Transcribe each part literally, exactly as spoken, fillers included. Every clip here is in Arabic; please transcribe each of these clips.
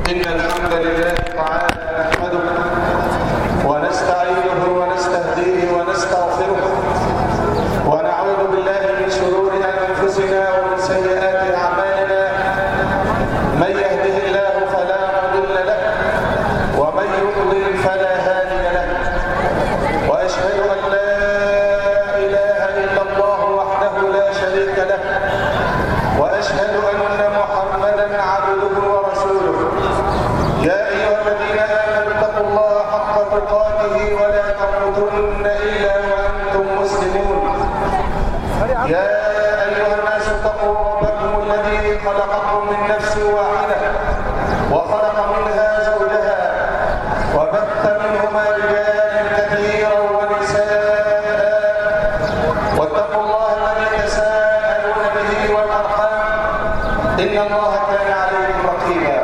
إن الحمد لله تعالى نحمده ونستعينه ونستهديه ونستغفره ونعوذ بالله من شرور أنفسنا ومن سيئات أعمالنا. من يهده الله فلا مضل له ومن يضلل فلا هادي له، وأشهد أن لا إله إلا الله وحده لا شريك له، وأشهد أن محمدا عبده ورسوله. يا أيها الذين آمنوا اتقوا الله حق تقاته ولا تموتن إلا وأنتم مسلمون. يا أيها الناس اتقوا ربكم الذي خلقكم من نفس واحدة وخلق منها زوجها وبث منهما رجالا كثيرا ونساء، واتقوا الله الذي تساءلون به والأرحام إن الله كان عليكم رقيبا.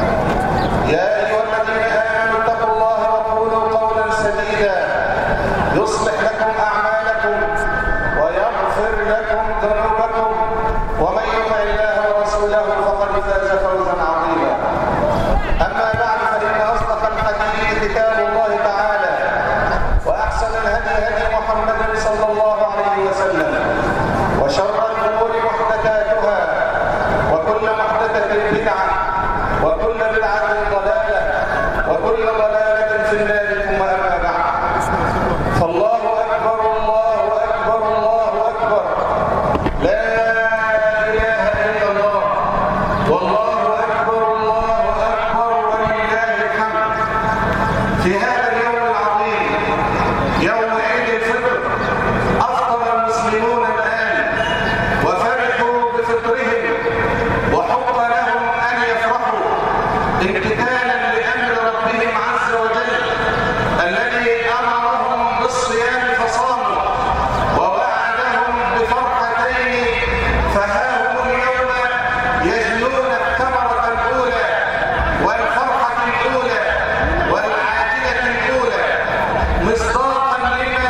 يا أيها الذين آمنوا اتقوا الله وقولوا قولا سديدا يصلح لكم أعمالكم ويغفر لكم ذنوبكم، ومن يطع الله ورسوله فقد فاز فوزا عظيما. أما بعد، فإن أصدق الحديث كتاب الله تعالى، وأحسن الهدي هدي محمد صلى الله عليه وسلم، وشر الأمور محدثاتها، وكل محدثة بدعة، وكل بدعة ضلالة، وكل ضلالة في النار. ثم أما بعد، فالله أكبر الله أكبر الله أكبر، لا إله إلا الله، والله أكبر الله أكبر ولله الحمد. في هذا اليوم العظيم، يوم عيد الفطر، أفطر المسلمون الآن وفرحوا بفطرهم، وحق لهم أن يفرحوا امتثالا لأمر ربهم عز وجل الذي أمرهم بالصيام فصاموا، ووعدهم بفرحتين، فها هم اليوم يجنون الثمرة الأولى والفرحة الأولى والعاجلة الأولى، مصداقا لما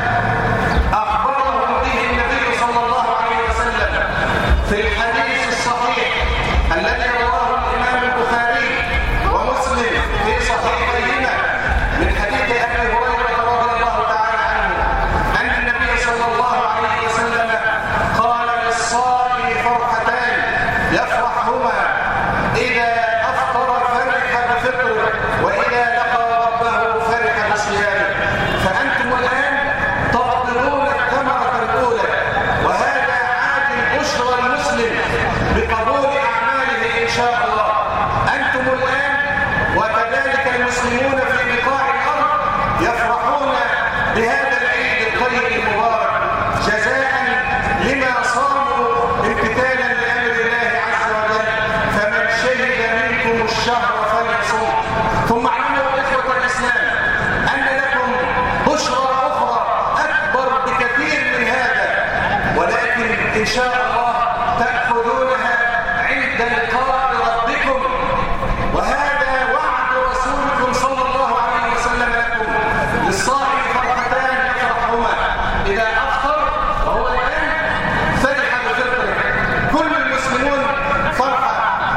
أخبرهم به النبي صلى الله عليه وسلم في الحديث الصحيح الذي رواه الإمام البخاري ومسلم في صحيحيهما من حديث أبي هريرة رضي الله تعالى عنه أن النبي صلى الله عليه وسلم قال: للصائم فرحتان يفرحهما، إذا أفطر فرح بفطره، وإذا لقى ربه فرح بصيامه. فأنتم الآن تقدرون الثمرة الأولى، وهذا عاجل بشرى المسلم بقبول أعماله إن شاء الله. أنتم الآن وكذلك المسلمون في بقاع الأرض يفرحون بهذا العيد الطيب المبارك جزاء لما صاموا امتثالا لأمر الله عز وجل. فمن شهد منكم الشهر فليصم. ثم اعلموا إخوة الإسلام أن لكم بشرى أخرى أكبر بكثير من هذا، ولكن إن شاء الله تأخذونها عند لقاء ربكم، وهذا وعد رسولكم صلى الله عليه وسلم لكم: للصائم فرحتان يفرحهما، إذا أفطر وهو الآن فرح بفطره. كل المسلمون فرحة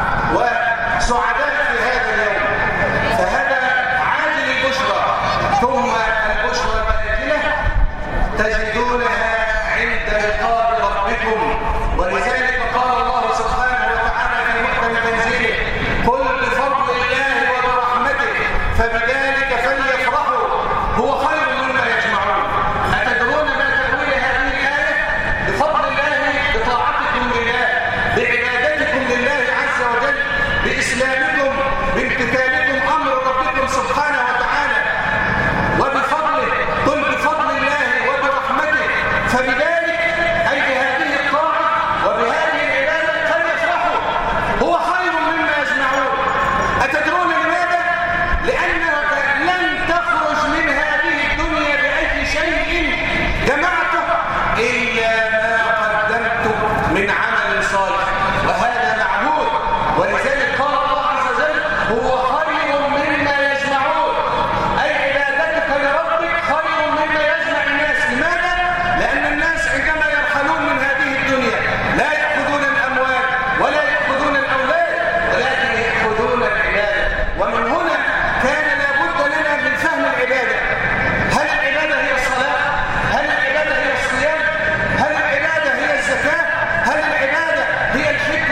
وسعداء في هذا اليوم، فهذا عاجل البشرى. ثم البشرى الآجلة تجدونها عند لقاء ربكم، ولذلك قال الله سبحانه وتعالى في محكم تنزيله: قل بفضل الله وبرحمته فبذلك فليفرحوا هو خير مما يجمعون. أتدرون ما تأويل هذه الآية؟ بفضل الله، بطاعتكم لله، بعبادتكم لله عز وجل، بإسلامكم، بامتثالكم أمر ربكم سبحانه وتعالى، وبفضله. قل بفضل الله وبرحمته فبذلك، أي بهذه الطاعة وبهذه العبادة، فليفرحوا هو خير مما يجمعون. أتدرون لماذا؟ لأنك لن تخرج من هذه الدنيا بأي شيء جمعته إلا ما قدمته من عمل صالح، وهذا معهود. ولذلك قال الله عز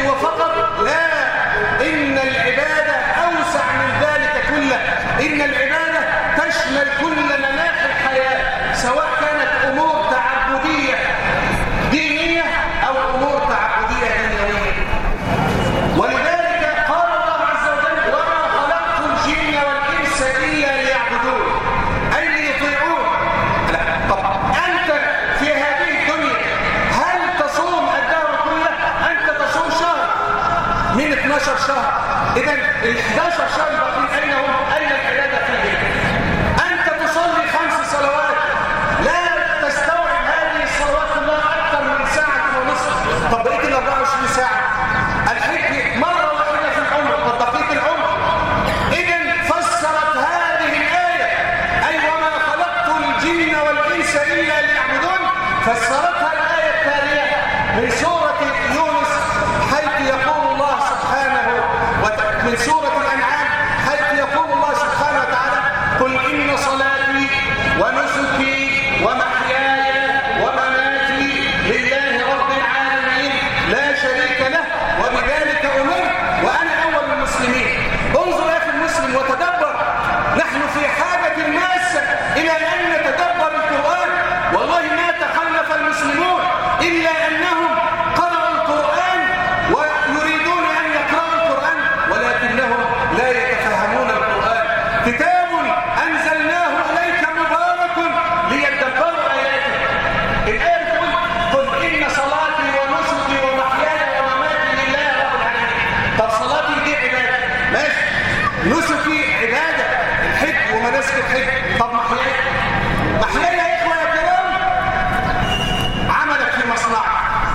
هو فقط؟ لا، إن العبادة أوسع من ذلك كله. إن العبادة تشمل كل مناحي الحياة، سواء كانت أمور تعبدية دينية أو أمور تعبدية دنيوية. ولذلك قال الله عز وجل: وما خلقت الجن والإنس إلا ليعبدون، أي ليطيعون. لا، طب أنت في هذه الدنيا هل تصوم الدهر كله؟ أنت تصوم شهر من اثناشر شهر، إذن ال احد عشر شهر باقين أين هم؟ أين العبادة فيهم؟ أنت تصلي خمس صلوات، لا تستوعب هذه الصلوات كلها أكثر من ساعة ونصف. طب بقيت ال أربعة وعشرين ساعة الحج مرة واحدة في العمر، طب بقيت العمر. إذن فسرت هذه الآية أي وما خلقت الجن والإنس إلا ليعبدون، فسرتها الآية التالية من سورة يونس حيث يقول الله سبحانه وتعالى، من سورة الأنعام حيث يقول الله سبحانه وتعالى: قل إن صلاتي ونسكي ومحياي ومماتي لله رب العالمين لا شريك له وبذلك أمرت وأنا أول المسلمين. انظر يا أخي المسلم وتدبر، نحن في حاجة ماسة إلى أن نتدبر القرآن. والله ما تخلف المسلمون إلا أنهم قرأوا القرآن ويريدون أن يقرأوا القرآن ولكنهم لا يتفهمون القرآن. كتاب أنزلناه إليك مبارك ليدبروا آياته. الآية تقول: قل إن صلاتي ونسكي ومحياي ومماتي لله رب العالمين. طب صلاتي دي عبادة، ماشي، نسكي عبادة، الحج ومناسك الحج. طب محياي، محياي يا إخوة يا كرام، عملك في مصنعك،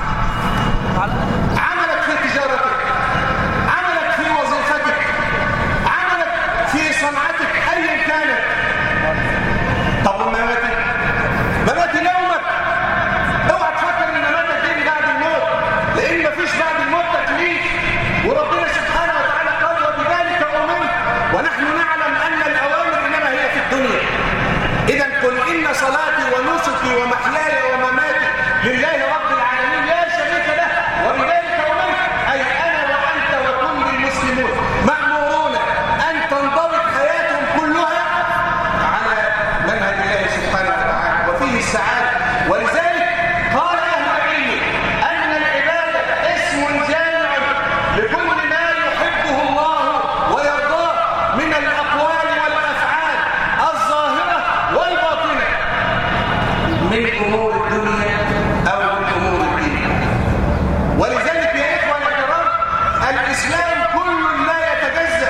عملك في تجارتك، عملك في وظيفتك، عملك في صنعتك أيا كانت. طب ومماتك؟ مماتي يومك. اوعى تفكر ان مماتك دي بعد الموت، لان مفيش بعد الموت تكليف. وربنا سبحانه وتعالى قال: وبذلك أمرت ونحن نعلم أن الأوامر إنما هي في الدنيا. إذن قل إن صلاتي ونسكي ومحياي ومماتي لله رب العالمين لا شريك له وبذلك أمرت، أي أنا وأنت وكل المسلمون مأمورون أن تنضبط حياتهم كلها على منهج الله سبحانه وتعالى وفيه السعادة. ولذلك قال أهل العلم أن العبادة اسم جامع لكل ما يحبه الله ويرضاه من الأقوال والأفعال الظاهرة والباطنة من أمور الدنيا أو من أمور الدين. ولذلك يا إخوة الكرام الإسلام كل لا يتجزأ.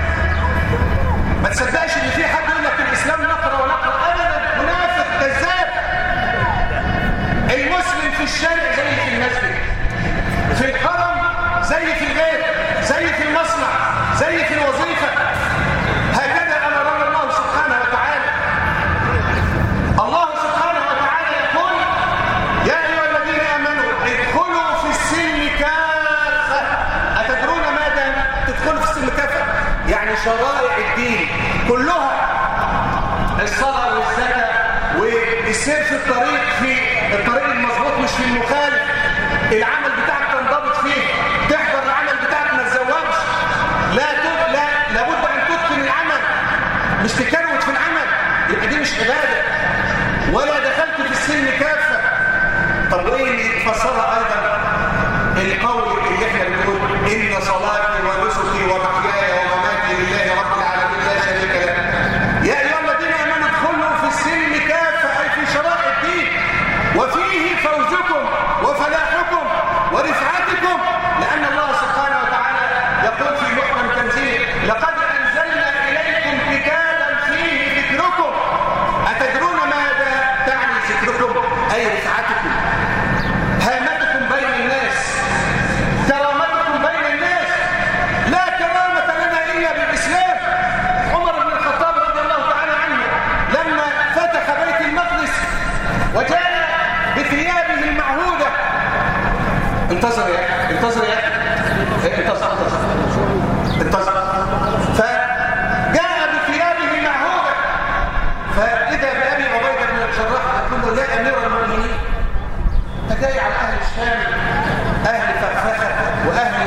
ما تصدقش إن في حد يقول لك الإسلام نقرة ونقرة، أبدا، منافق كذاب. المسلم في الشارع زي في المسجد، في الحرم زي في البيت، زي في المصنع، زي في الوظيفة. هكذا أمرنا الله سبحانه وتعالى. الله سبحانه وتعالى يقول: يا أيها الذين آمنوا ادخلوا في السلم كافة. أتدرون ماذا تدخلوا في السلم كافة؟ يعني شرائع الدين كلها، الصلاة والزكاة والسير في الطريق، في الطريق المظبوط مش في المخالف. العمل بتاعك تنضبط فيه، تحضر العمل بتاعك ما تزوجش، لا تب... لا لابد ان تتقن العمل، مش تكروت في العمل، يبقى دي مش عباده. ولا دخلت في السلم كافه. طب وايه اللي يفسرها ايضا؟ القول اللي احنا بنقول: ان صلاتي ونسكي ومحياي ومماتي لله رب العالمين لا شريك له. يا ايها الذين امنوا ادخلوا في السلم كافه، اي في شرائع الدين، وفيه فوزكم وفلاحكم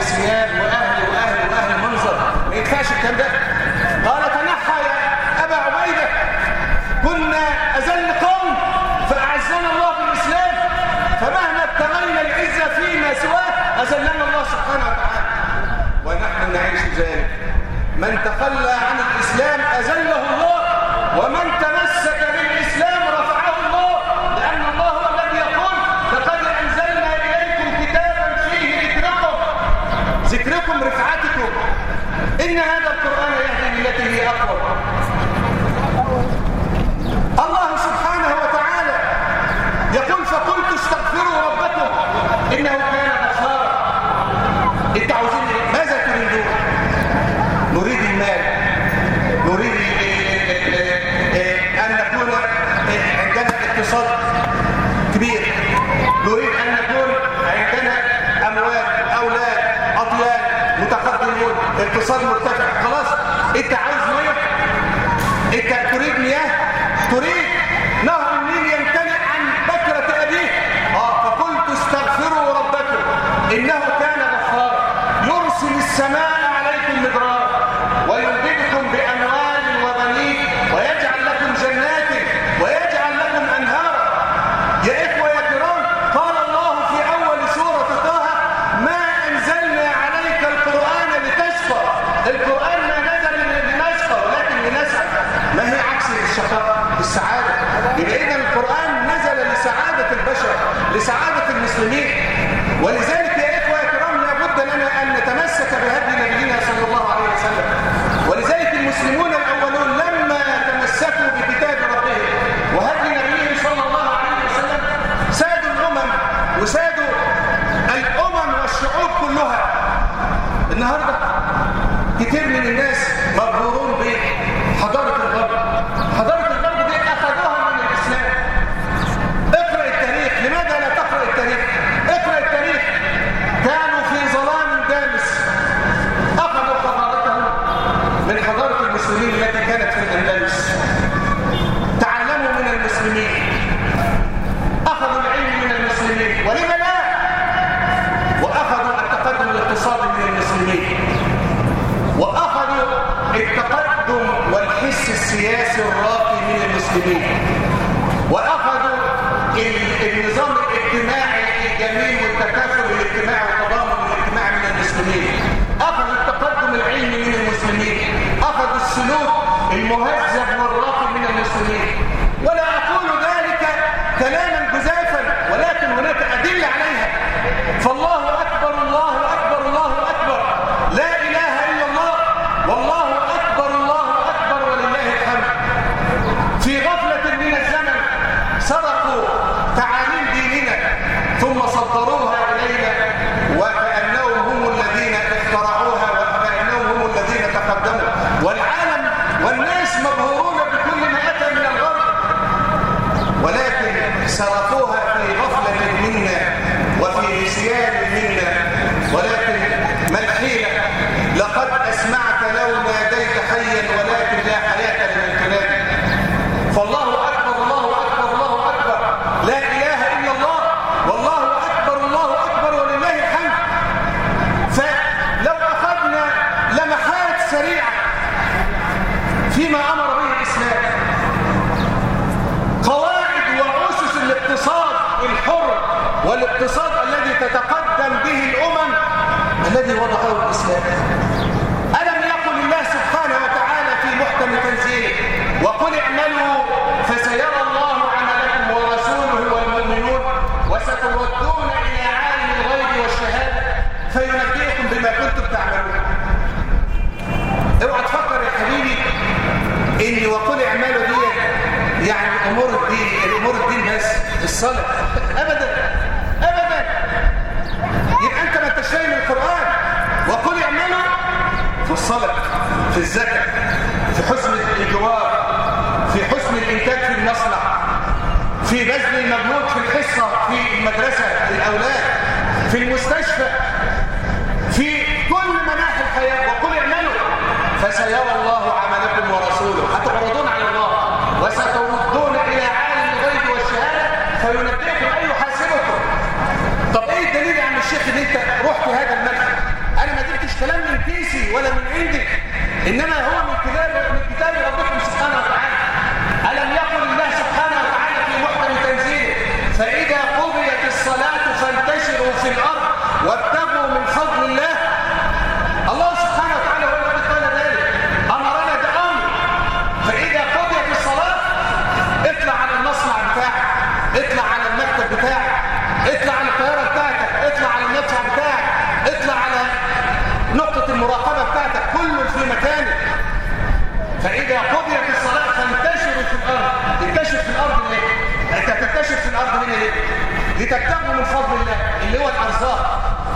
ثياب واهل واهل واهل منظر، ما ينفعش الكلام ده. قال تنحى يا ابا عبيده، كنا اذل قوم فاعزنا الله بالاسلام، فمهما ابتغينا العزه فيما سواه اذلنا الله سبحانه وتعالى، ونحن نعيش ذلك. من تخلى عن الاسلام اذله الله، ومن تمسك بالاسلام رفعه الله، لان الله هو الذي يقول لقد انزلنا اليكم كتابا فيه ذكركم ذكركم رفعتكم، ان هذا القران يهدي للتي هي اقوم. الله سبحانه وتعالى يقول فقلت استغفروا ربكم انه كان غفارا. انت عاوزين ماذا تريدون؟ نريد المال، نريد ان نكون عندنا اقتصاد كبير، نريد ان نكون عندنا اموال، اولاد، اطيان، متقدمون، اقتصاد مرتفع. خلاص انت عاوز ميه، انت تريد مياه، تريد نهر النيل يمتلئ عن بكرة أبيه. آه فقلت استغفروا ربكم إنه كان غفارا يرسل السماء عليكم مدرارا ويمددكم بأموال وبنين ويجعل لكم جنات ويجعل لكم أنهارا. يا إخوة يا كرام، قال الله في أول سورة طه ما أنزلنا عليك القرآن لتشقى. القرآن ما نزل لنشقى ولكن لنسعد، ما هي عكس الشقاء؟ السعادة. يبقى إذن القرآن نزل لسعادة البشر، لسعادة المسلمين. ولذلك يا إخوة يا كرام لابد لنا أن نتمسك بهدي نبينا صلى الله عليه وسلم. ولذلك المسلمون الأولون لما تمسكوا بكتاب ربهم وهدي نبيه صلى الله عليه وسلم سادوا الأمم وسادوا الأمم والشعوب كلها. النهاردة كتير من الناس مبهورون بحضارة الغرب. حضارة الغرب دي أخذوها من الإسلام. اقرأ التاريخ، لماذا لا تقرأ التاريخ؟ اقرأ التاريخ. كانوا في ظلام دامس، أخذوا حضارتهم من حضارة المسلمين التي كانت في الأندلس، تعلموا من المسلمين، أخذوا العلم من المسلمين، ولما لا؟ وأخذوا التقدم الاقتصادي من المسلمين، وأخذوا التقدم والحس السياسي الراقي من المسلمين، وأخذوا النظام الاجتماعي الجميل والتكافل الاجتماعي والتضامن الاجتماعي من المسلمين، أخذوا التقدم العلمي من المسلمين، أخذوا السلوك المهذب والراقي من المسلمين. ولا أقول ذلك كلاما جزافا، ولكن هناك أدلة عليها. فالله أكبر، الله أكبر، الله أكبر، لا إله إلا الله، والله أكبر، الله أكبر، ولله الحمد. في غفلة من الزمن سرقوا تعاليم ديننا ثم صدروها إلينا وكأنهم هم الذين اخترعوها وكأنهم هم الذين تقدموا، والعالم والناس مبهورون بكل ما أتى من الغرب، ولكن سرقوها في غفلة منا وفي نسيان منا. ولكن ما الحيلة؟ لقد أسمعت لو ناديت حيا ولكن لا حياة لمن تنادي. فالله أكبر، الله أكبر، الله أكبر، لا إله إلا الله، والله أكبر، الله أكبر، ولله الحمد. فلو أخذنا لمحات سريعة فيما أمر به الإسلام، قواعد وأسس الاقتصاد الحر والاقتصاد الذي تتقدم به الأمم الذي وضعه الإسلام. ألم يقل الله سبحانه وتعالى في محكم تنزيله وقل اعملوا فسيرى الله عملكم ورسوله والمؤمنون وستردون إلى عالم الغيب والشهادة فينبئكم بما كنتم تعملون. اوعى تفكر يا حبيبي إني وقل اعملوا دي يعني أمور الدين، الأمور الدين بس الصلاة، أبدا أبدا. يبقى أنت ما انتش فاهم القرآن. وقل اعملوا في الصلاة، في الزكاة، في حسن الجوار، في حسن الإنتاج في المصنع، في بذل المجهود في الحصة في المدرسة للأولاد، في المستشفى، في كل مناحي الحياة. وقل اعملوا فسيرى الله عملكم ورسوله. هتعرضون على الله وستردون إلى عالم الغيب والشهادة فينبئكم أن يحاسبكم. طب إيه الدليل يا عم الشيخ إن أنت رحت هذا المنهج؟ إنما هو من كتاب من كتاب ربكم سبحانه وتعالى. ألم يقل الله سبحانه وتعالى في محكم تنزيله فإذا قضيت الصلاة فانتشروا في الأرض وابتغوا من فضل الله. الله سبحانه وتعالى هو الذي قال ذلك، أمرنا بأمر. فإذا قضيت الصلاة اطلع على المصنع بتاعك، اطلع على المكتب بتاعك، اطلع على الطيارة بتاعتك، اطلع على المدفع بتاعك، اطلع على نقطة المراقبة بتاعتك، كله في مكانه. فإذا قضيت الصلاة فانتشروا في الأرض. انتشر في الأرض ليه؟ أنت تنتشر في الأرض هنا ليه؟ لتبتغوا من فضل الله اللي هو الأرزاق.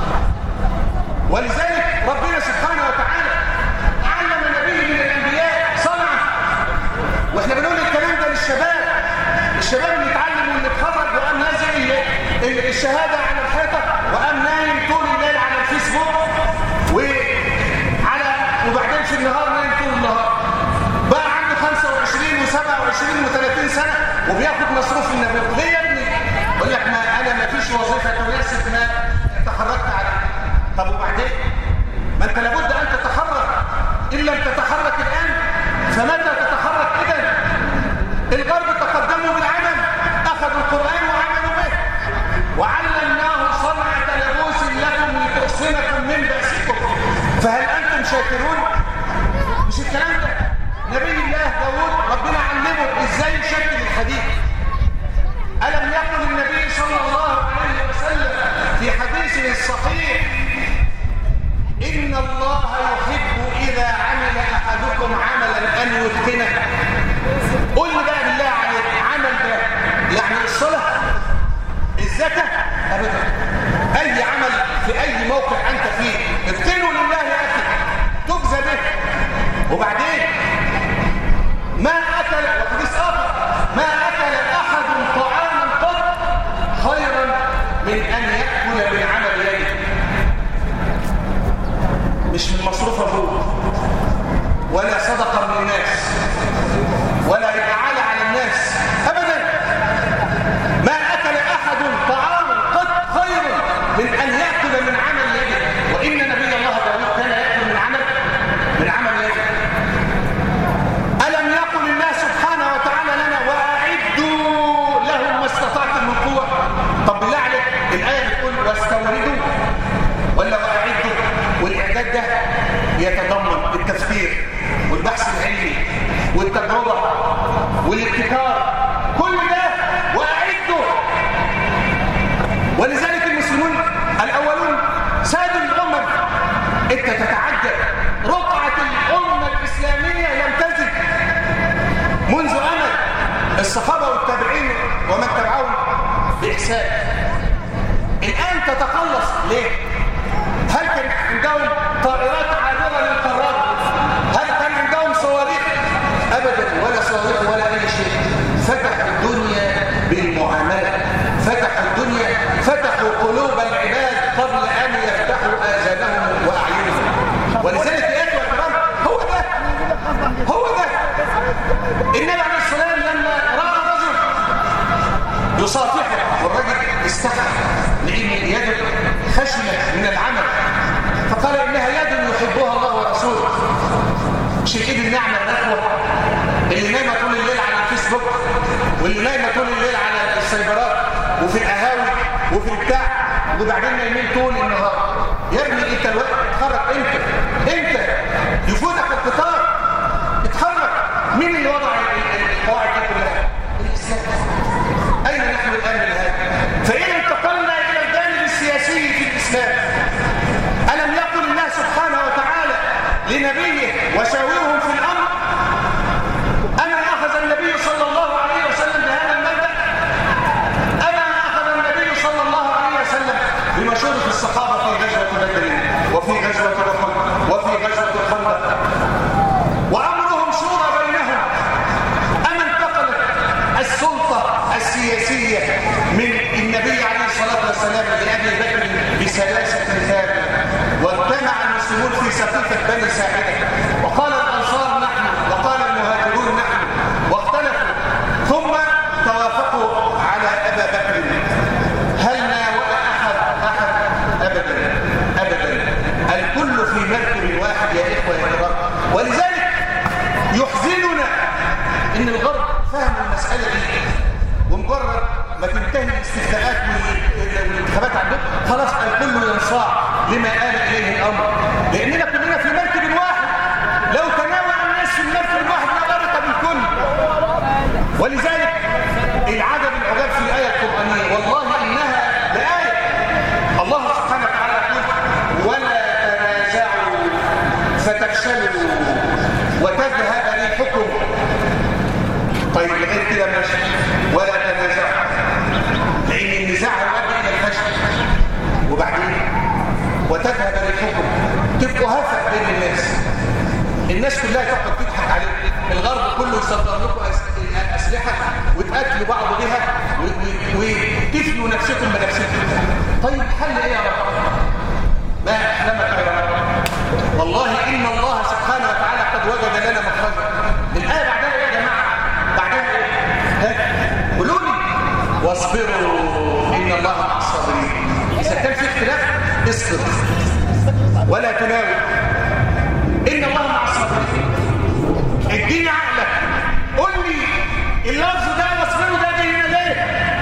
ولذلك ربنا سبحانه وتعالى علم نبي من الأنبياء صنعة. واحنا بنقول الكلام ده للشباب، الشباب اللي يتعلم واللي يتخرج وقام نازل الشهادة على الحيطة وقام نايم طول الليل على الفيسبوك وعلى وبعدين في النهار نايم طول النهار. بقى عنده خمسة وعشرين وسبعة وعشرين وثلاثين سنة وبياخد مصروف النبي. ليه يا ابني؟ يقول لك ما انا ما فيش وظيفة تناسب ما تحركت عليه. طب وبعدين؟ ما انت لابد ان تتحرك. ان لم تتحرك الان فمتى تتحرك اذا؟ الغرب تقدموا بالعمل، اخذوا القرآن وعملوا به، وعلمناه صنعة لبوس لكم لتحصنكم من بأسكم، فهل انتم شاكرون؟ مش الكلام ده. نبي الله داود ربنا علمه ازاي يشكل الحديد. ألم يقل النبي صلى الله عليه وسلم في حديثه الصحيح إن الله يحب إذا عمل أحدكم عملا أن يتقنه. قل لي بقى بالله عليك، عمل ده يعني الصلاة، الزكاة؟ أبدا. أي عمل في أي موقع أنت فيه اتقنه لله يا أخي تجزى به. وبعدين ما أكل وحديث آخر ما أكل أحد طعاما قط خيرا من أن يأكل من عمل يده. مش من مصروف أبوه ولا صدقة من الناس ولا إفعال على الناس أبدا. ما أكل أحد طعاما قط خيرا من أن يأكل من عمل يده. وإن نبي الله داود كان يأكل من عمل من عمل يده. ألم يقل الله سبحانه وتعالى لنا وأعدوا لهم ما استطعتم من قوة؟ طب بالله عليك الآية بتقول واستوردوا ولا وأعدوا؟ والإعداد ده يتضمن التفكير والبحث العلمي والتجربة والابتكار، كل ده وأعدوا. ولذلك المسلمون الأولون سادوا الأمم. أنت تتعجب رقعة الأمة الإسلامية لم تزد منذ أمد الصحابة والتابعين ومن تبعهم بإحسان. الآن تتقلص ليه؟ هل كان عندهم طائرات عابرة للقارات؟ هل كان عندهم صواريخ؟ أبدا، ولا صواريخ ولا أي شيء. فتحوا الدنيا بالمعاملة، فتحوا الدنيا، فتحوا قلوب العباد قبل أن يفتحوا آذانهم وأعينهم. ولذلك يا أخوة الكرام هو ده هو ده النبي عليه السلام لما رأى رجل يصافحه والرجل استحى لأن يده خشنت من العمل فقال إنها يد يحبها الله ورسوله. مش الإيد الناعمة النخوة اللي نايمة طول الليل على الفيسبوك واللي نايمة طول الليل على السايبرات وفي القهاوي وفي البتاع وبعدين نايمين طول النهار. يا ابني انت الوقت اتحرك. انت انت يفوتك القطار اتحرك. مين اللي وضع القواعد دي كلها؟ الاسلام. اين نحن الان من هذا؟ فإن انتقلنا الى الجانب السياسي في الاسلام، الم يقل الله سبحانه وتعالى لنبيه وشاورهم في الامر؟ اما اخذ النبي صلى الله عليه وسلم بهذا المبدا؟ اما اخذ النبي صلى الله عليه وسلم بمشورة الصحابه في غزوه بدر وفي غزوه احد وفي غزوه الخندق وامرهم شورى بينهم؟ اما انتقلت السلطه السياسيه من النبي عليه الصلاه والسلام لابي بكر بسلاسه ثابته واجتمع المسلمون في سقيفه بني ساعده وقال الانصار نحن وقال المهاجرون نحن واختلفوا ثم توافقوا على ابا بكر؟ هل ناوى احد احد؟ ابدا ابدا. الكل في مركب واحد يا اخوه يا كرام. ولذلك ولذلك العجب العجاب في الآية القرآنية والله إنها لآية. الله سبحانه وتعالى يقول ولا تنازعوا فتفشلوا وتذهب ريحكم. طيب غير كده ماشي ولا تنازعوا، لأن النزاع يؤدي إلى الفشل. وبعدين وتذهب ريحكم، تبقوا هفق بين الناس، الناس كلها تقعد تضحك عليكم، الغرب كله يصدر لكم أسلحة وتقتلوا بعض بها وتفنوا نفسكم بنفسكم. طيب الحل ايه يا رب؟ ما احلمك يا رب؟ والله ان الله سبحانه وتعالى قد وجد لنا مخرجا. الآية بعدها ايه يا جماعة؟ بعدها ايه؟ قولوا لي واصبروا ان الله مع الصابرين. اذا كان في اختلاف اصبر ولا تناوي، ان الله مع الصابرين. اديني عقلك، قول لي اللفظ ده واصبروا ده جاي هنا ليه؟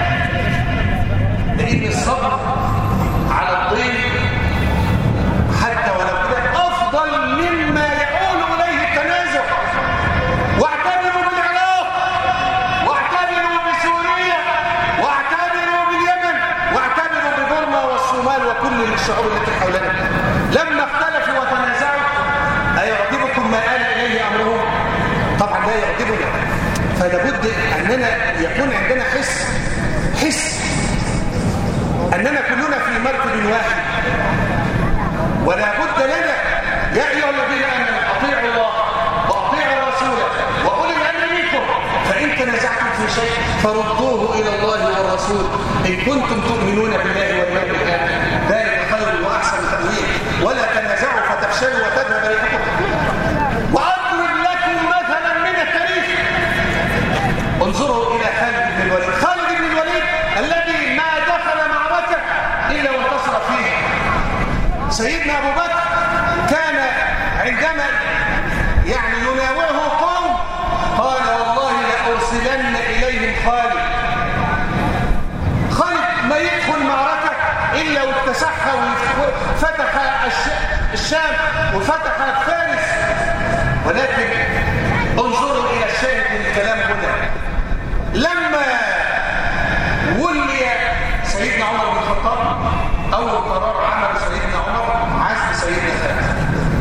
لان الصبر على الضيق حتى ولو كده افضل مما يؤول اليه التنازع. واعتبروا بالعراق، واعتبروا بسوريا، واعتبروا باليمن، واعتبروا ببرما والصومال وكل الشعوب التي حولنا لما اختلفوا وتنازعوا. أيعجبكم ما آل إليه أمرهم؟ طبعا لا يعجبنا. فلابد أننا يكون عندنا حس حس أننا كلنا في مركب واحد، ولا بد لنا يا أيها الذين آمنوا أطيعوا الله وأطيعوا رسوله وأولي الأمر منكم فإن تنازعتم في شيء فردوه إلى الله والرسول إن كنتم تؤمنون بالله واليوم الآخر ذلك خير وأحسن تأويل. ولا تنازعوا فتفشلوا وتذهب ريحكم. وأضرب لكم مثلا من التاريخ. انظروا إلى خالد بن الوليد. خالد بن الوليد الذي ما دخل معركة إلا وانتصر فيها. سيدنا أبو بكر كان عندما يعني يناوره قوم قال والله لأرسلن إليهم خالد. خالد ما يدخل معركة إلا واكتسحها وفتح الشام وفتح فارس. ولكن انظروا إلى الشاهد من الكلام هنا. لما ولي سيدنا عمر بن الخطاب أول قرار عمل سيدنا عمر عزل سيدنا خالد.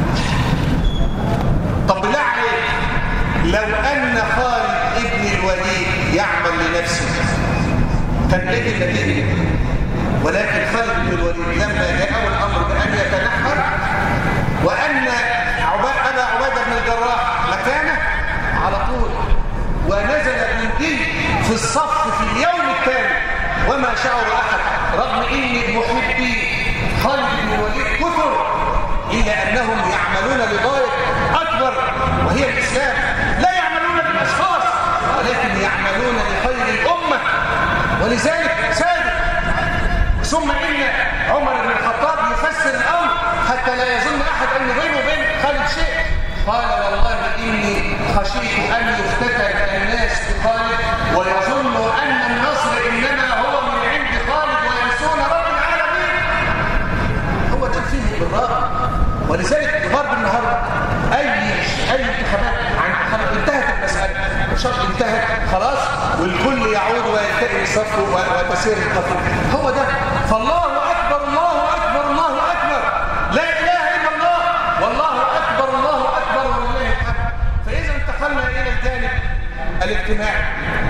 طب بالله عليك لو أن خالد ابن الوليد يعمل لنفسه كان ايه النتيجة؟ ولكن خالد بن الوليد لما جاءه الأمر بأن يتنحر وأن أبا عبيدة بن الجراح مكانه على طول ونزل جندي في الصف في اليوم الثاني وما شعر أحد رغم إن محبي خالد بن الوليد كثر إلا أنهم يعملون لغاية أكبر وهي الإسلام. لا يعملون للأشخاص ولكن يعملون لخير الأمة. ولذلك سادة. ثم إن عمر بن الخطاب يفسر الأمر حتى لا يظن أحد أن بينه وبين خالد شيء. قال والله إني خشيت أن يفتتن الناس بخالد ويظن أن النصر إنما هو من عند خالد وينسون رب العالمين. هو ده فيه بالرغم. ولذلك الغرب النهارده أي أي انتخابات عن خالد انتهت المسألة. الشرط انتهت خلاص والكل يعود ويلتقي صفه وتسير القتل. هو ده. فالله أكبر الله أكبر الله أكبر لا إله إلا الله والله أكبر الله أكبر ولله الحمد. فإذا انتقلنا إلى الجانب الاجتماعي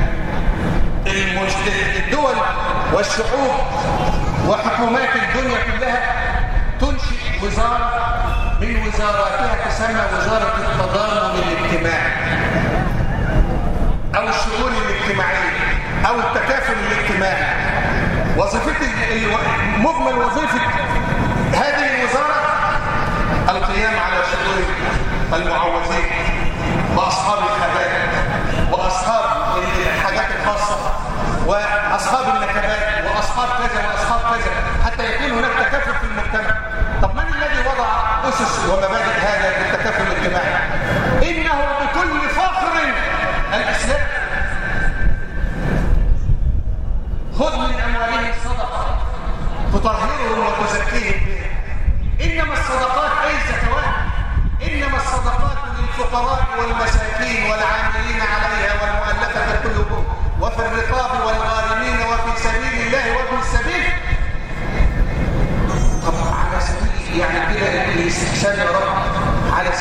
الدول والشعوب وحكومات الدنيا كلها تنشئ وزارة من وزاراتها تسمى وزارة التضامن الاجتماعي أو الشؤون الاجتماعية أو التكافل الاجتماعي. وظيفة مجمل وظيفة هذه الوزارة القيام على شؤون المعوزين وأصحاب الحاجات وأصحاب الحاجات الخاصة وأصحاب النكبات وأصحاب كذا وأصحاب كذا حتى يكون هناك تكافل في المجتمع. طب من الذي وضع أسس ومبادئ هذا التكافل الاجتماعي؟ إنه بكل فخر الإسلام. خذ من أموالهم الصدقة تطهرهم وتزكيهم بها. إنما الصدقات أي زكوات إنما الصدقات للفقراء والمساكين والعاملين عليها والمؤلفة قلوبهم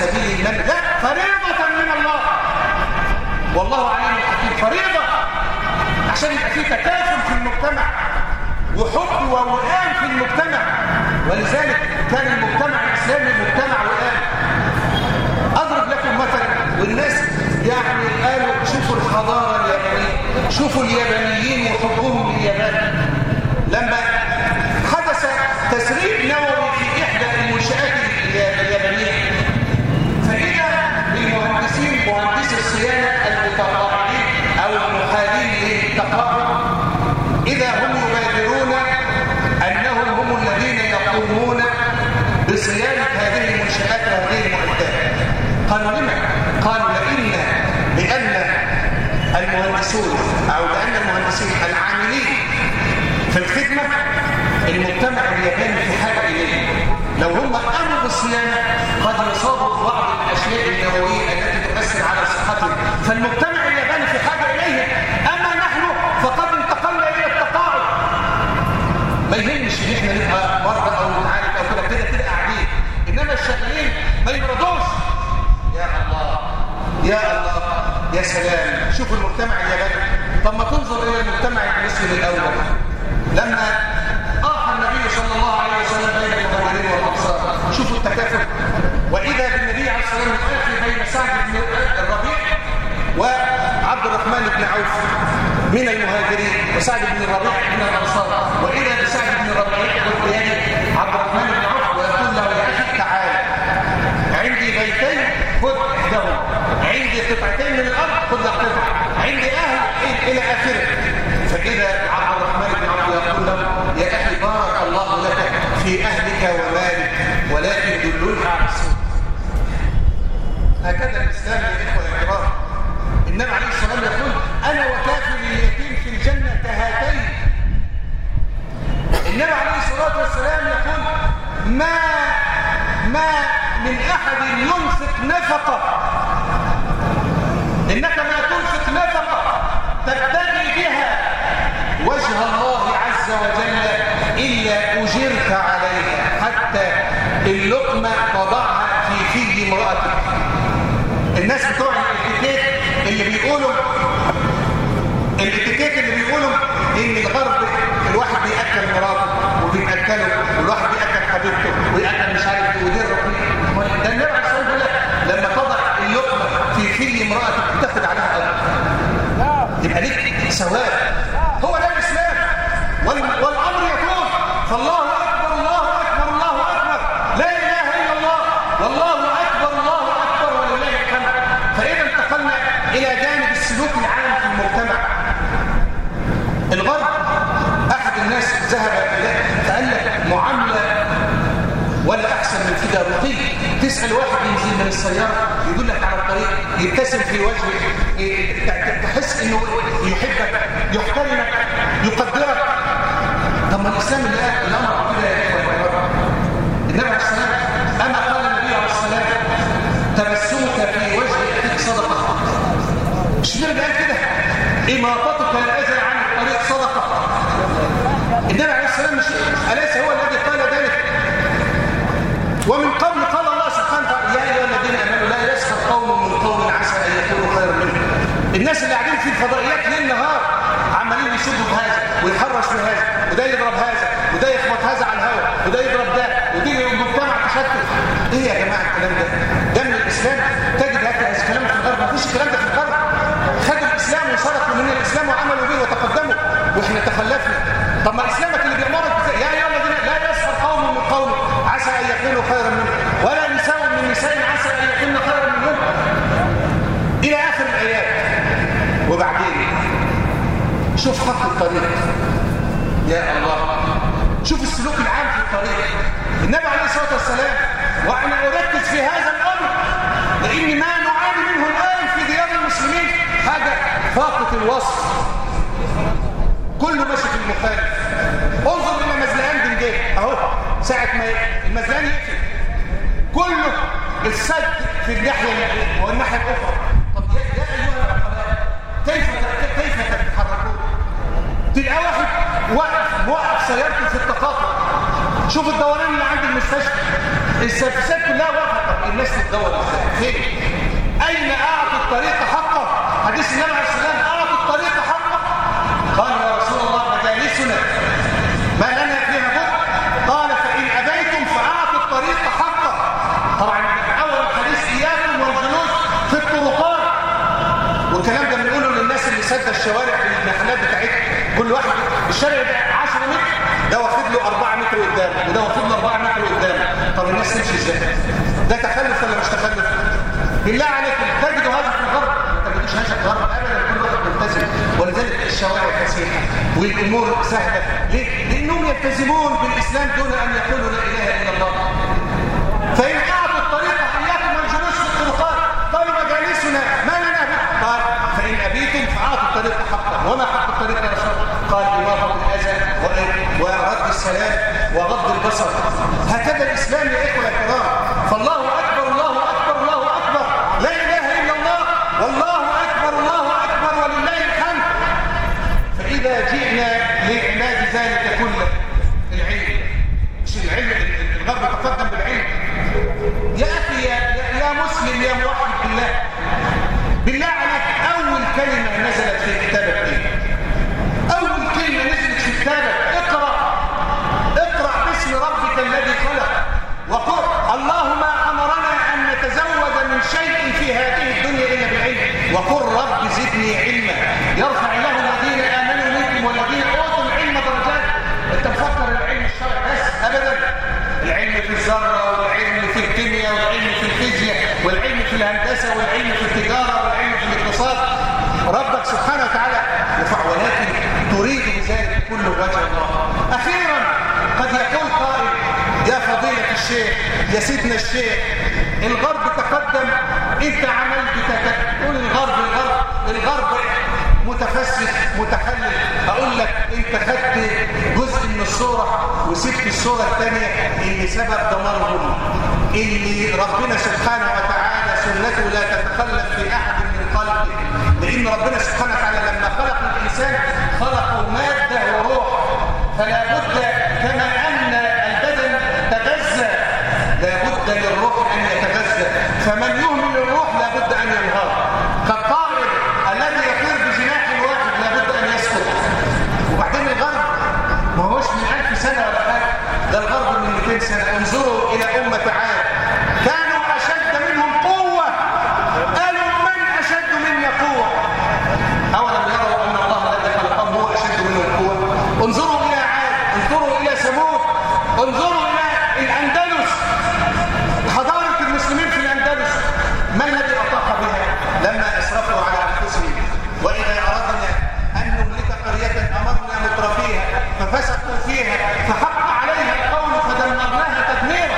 سبيل المن، لا، فريضة من الله، والله عليم حكيم، فريضة عشان يبقى في تكافل في المجتمع وحب ووئام في المجتمع. ولذلك كان المجتمع الإسلامي مجتمع وئام. أضرب لكم مثلا، والناس يعني قالوا شوفوا الحضارة اليابانية، شوفوا اليابانيين وحبهم لليابان. لما حدث تسريب نووي في إحدى المنشآت اليابانية، فإذا بالمهندسين مهندسي الصيانة المتقاعدين أو المحالين للتقاعد، إذا هم يبادرون أنهم هم الذين يقومون بصيانة هذه المنشآت وهذه المعدات. قالوا لما؟ قالوا لأن لأن المهندسون أو لأن المهندسين العاملين في الخدمة المجتمع الياباني في حاجة إليه. لو هم قاموا بالصيانة قد يصابوا ببعض الأشياء النووية التي تؤثر على صحتهم، فالمجتمع الياباني في حاجة إليه. أما نحن فقد انتقلنا إلى التقاعد. ما يهمش إن إحنا نبقى مرضى أو نعالج أو كده كده كده قاعدين، إنما الشغالين ما يمرضوش. يا الله يا الله يا سلام، شوفوا المجتمع الياباني. طب ما تنظر إلى المجتمع المسلم الأول لما آخى النبي صلى الله عليه وسلم بين المهاجرين والأنصار. شوفوا التكافل. وإذا بالنبي عليه الصلاة والسلام يؤخي بين سعد بن الربيع وعبد الرحمن بن عوف من المهاجرين وسعد بن الربيع من الأنصار. وإذا بسعد بن الربيع يقول بيده عبد الرحمن بن عوف ويقول له يا أخي تعال، عندي بيتين خذ إحداهم، عندي قطعتين من الأرض خذ قطعة، عندي أهل إلى آخره. فإذا عبد الرحمن بن عوف يقول له يا أخي بارك الله لك في أهلك ومالك، ولكن دلوني على السوق. هكذا الإسلام يا إخوة الكرام. النبي عليه الصلاة والسلام يقول أنا وكافل اليتيم في الجنة كهاتين. النبي عليه الصلاة والسلام يقول ما ما من أحد ينفق نفقة، إنك ما تنفق نفقة تبتغي بها وجه الله عز وجل إلا أجرت عليها، حتى اللقمة تضعها في في امرأتك. الناس بتوع الاتيكيت اللي بيقولوا الاتيكيت اللي بيقولوا إن الغرب الواحد بيأكل مراته وبيأكله، والواحد بيأكل حبيبته ويأكل مش عارف ايه، ودي الرقيق. ده النبي عليه الصلاة والسلام لما تضع اللقمة في في امرأتك تاخد عليها أجر، يبقى ليك ثواب. هو ده الإسلام. والأمر يطول، فالله أكبر الله أكبر الله أكبر، لا إله إلا الله، والله أكبر الله أكبر ولله الحمد. فإذا انتقلنا إلى جانب السلوك العام في المجتمع. الغرب أحد الناس ذهب إليه فقال لك معاملة ولا أحسن من كده رقي. تسأل واحد ينزل من السيارة يقول لك على الطريق يبتسم في وجهك، تحس إنه يحبك يحترمك يقدرك. طب ما الإسلام اللي قال الأمر كده يا إخوة. النبي عليه الصلاة والسلام أما قال النبي عليه الصلاة والسلام تبسمك في وجه أخيك صدقة. مش مين قال كده؟ إماطتك الأذى عن الطريق صدقة. النبي عليه الصلاة والسلام مش أليس هو الذي قال ذلك؟ ومن قبل قال الله سبحانه وتعالى يا أيها الذين آمنوا لا يسخر قوم من قوم عسى أن يكونوا خيرا منهم. الناس اللي قاعدين في الفضائيات ليل نهار عمالين يشدوا بهذا ويحرش بهذا، وده يضرب هذا وده يخبط هذا على الهواء وده يضرب ده، ودي المجتمع تشتت. ايه يا جماعه الكلام ده؟ ده من الاسلام. تجد هذا الكلام في الغرب، ما فيش الكلام ده في الغرب. خدوا الاسلام وصرفوا من الاسلام وعملوا به وتقدموا، واحنا تخلفنا. طب ما اسلامك اللي بيامرك يا ايها الذين لا يسخر قوم من قوم عسى ان يكونوا خيرا منهم، ولا نساء من نساء عسى ان يكون خيرا منهم، الى اخر الايات. وبعدين شوف خط الطريق يا الله، شوف السلوك العام في الطريق. النبي عليه الصلاة والسلام، وأنا أركز في هذا الأمر لأن ما نعاني منه الآن في ديار المسلمين حاجة فاقة الوصف. كله ماشي في المخالف. انظر إلى مزلقان بن جيب أهو، ساعة ما المزلقان يقفل كله السد في الناحية والناحية الأخرى. طب يا أيها العقلاء كيف كيف تتحركون؟ تلقى واحد واقف موقف سيارته في التقاطع. شوف الدوران اللي عند المستشفى، السيرفيسات كلها واقفه. الناس تتدور ازاي؟ فين؟ أين أعطوا الطريق حقه؟ حديث النبي عليه السلام أعطوا الطريق حقه. قال يا رسول الله مجالسنا ما لنا فيها بد؟ قال فإن أبيتم فأعطوا الطريق حقه. طبعا أول الحديث إياكم والجلوس في الطرقات، والكلام ده بنقوله للناس اللي سد الشوارع بالمحلات بتاعتها. كل واحد الشارع ده عشرة متر، ده واخد له أربعة متر قدامه وده واخد له أربعة متر قدامه. طب الناس تمشي ازاي؟ ده تخلف ولا مش تخلف؟ بالله عليكم تجدوا هذا في الغرب؟ ما تجدوش هذا في الغرب ابدا، كل واحد ملتزم. ولذلك الشوارع فسيحه والامور سهله. ليه؟ لانهم يلتزمون بالاسلام دون ان يقولوا لا اله الا الله. فان اعطوا الطريق اياكم والجلوس في الطرقات. قالوا مجالسنا ما لنا به؟ قال فان ابيتم فاعطوا الطريق حقه. وما حق الطريق يا رسول الله؟ قال اماطه الاذى ورد السلام وغض البصر. هكذا الاسلام يا اخوه الكرام. فالله اكبر الله اكبر الله اكبر، لا اله الا الله، والله اكبر الله اكبر ولله الحمد. فاذا جئنا لعماد ذلك كله العلم، مش العلم الغرب تقدم بالعلم. يا اخي يا, يا مسلم يا موحد بالله، بالله عليك اول كلمه نزلت في كتابك ايه؟ اول كلمه نزلت في كتابك اقرا اقرا باسم ربك الذي خلق وقل اللهم امرنا ان نتزود من شيء في هذه الدنيا الا بالعلم، وقل رب زدني علما يرفع الله الذين امنوا منكم والذين اوتوا العلم درجات. انت مفكر العلم الشرعي بس؟ ابدا. العلم في الذره والعلم في الكيمياء والعلم في الفيزياء والعلم في الهندسه والعلم في التجاره والعلم في الاقتصاد. ربك سبحانه وتعالى يرفع، ولكن تريد بذلك كله وجه الله. اخيرا قد يقول قائل يا فضيلة الشيخ يا سيدنا الشيخ الغرب تقدم، انت عملت تقول الغرب الغرب الغرب متفسد متحلل. اقول لك انت خدت جزء من الصورة وسبت الصورة الثانية اللي سبب دمارهم، اللي ربنا سبحانه وتعالى سنته لا تتخلف في احد من خلقه. لان ربنا سبحانه وتعالى لما خلق الانسان خلقه مادة وروح، فلا بد كما ان البدن تغذى لا بد للروح ان يتغذى، فمن يهمل الروح لا بد ان ينهار. كالطائر الذي يطير بجناح واحد لا بد ان يسقط. وبعدين الغرب ما هوش من ألف سنه ولا حاجه، ده الغرب من مئتين سنه. انظروا الى امه عاد كانوا اشد منهم قوه، قالوا من اشد منا قوه؟ اولم يروا ان الله الذي خلقهم هو اشد منهم قوه؟ انظروا الى عاد، انظروا الى ثمود، انظروا الى الاندلس، حضاره المسلمين في الاندلس ما الذي اطاق بها لما اسرفوا على انفسهم؟ واذا اردنا ان نملك قريه امرنا مترفيها ففسقوا فيها فحق عليها القول فدمرناها تدميرا.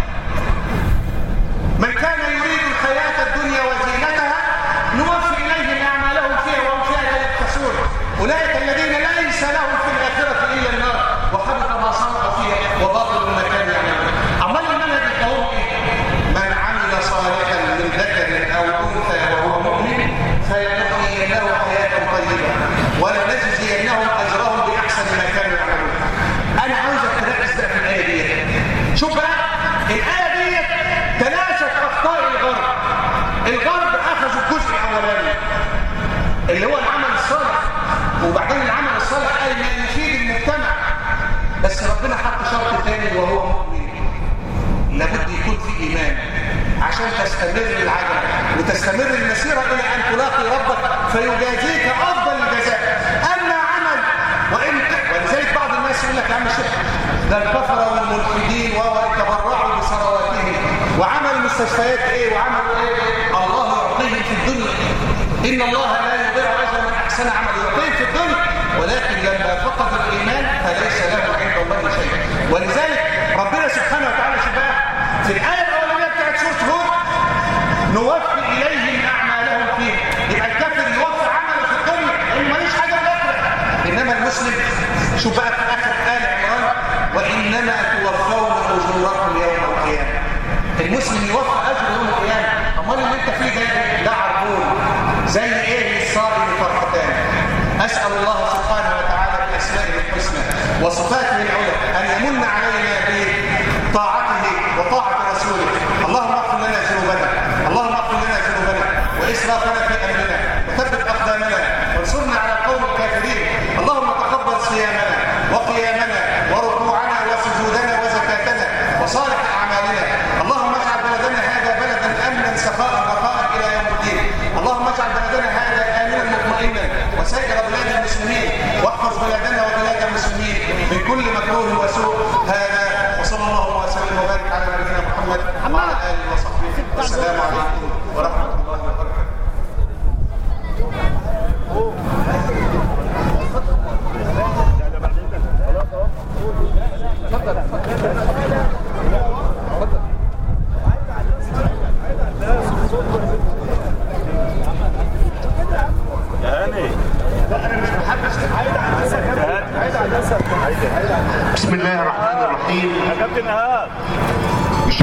من كان يريد الحياه الدنيا وزينتها نوفي اليهم اعمالهم فيها وهم فيها لا يبخسون. اولئك الذين ليس لهم في الاخره الا النار وحبط ما صنعوا فيها وباطل ما كانوا يعملون. عمال المنهج القوم ايه؟ من عمل صالحا من ذكر او انثى وهو مؤمن فلنحيينه حياه طيبه ولنجزينهم اجرهم باحسن ما كانوا يعملون. انا عاوزك تركز في الايه دي. شوف بقى الايه دي تلاشت اخطاء الغرب. الغرب اخذوا الجزء الاولاني اللي هو العمل الصالح، وبعدين العمل الصالح قال ما يفيد المجتمع، بس ربنا حط شرط ثاني وهو مؤمن. لابد يكون في ايمان عشان تستمر العجله وتستمر المسيره الى ان تلاقي ربك فيجازيك افضل الجزاء. اما عمل وانت ولذلك بعض الناس يقول لك يا عم الشيخ ده الكفره والملحدين وتبرعوا بثرواتهم وعملوا مستشفيات ايه وعملوا ايه. الله يعطيهم في الدنيا، ان الله لا يضيع اجر من احسن عمل، يعطيهم في الدنيا، ولكن لما فقد الايمان فليس له عند الله شيء. ولذلك ربنا سبحانه وتعالى شباب في الايه الاولانيه بتاعت سوره هود نوفي اليهم اعمالهم فيه. يبقى الكافر يوفي عمله في الدنيا لانه ماليش حاجه باخره، انما المسلم شوف بقى في اخر ال عمران وانما توفون اجوركم يوم القيامه. المسلم يوفى اجر يوم القيامه. امال اللي انت فيه ده ده عربون زي ايه للصائم فرحتان. اسال الله سبحانه وتعالى باسمائه الحسنى وصفاته العلى ان يمن علينا بطاعته وطاعه رسوله. اللهم اغفر لنا ذنوبنا، اللهم محمد وعلى آله وصحبه. والسلام عليكم ورحمة الله وبركاته. بسم الله الرحمن الرحيم.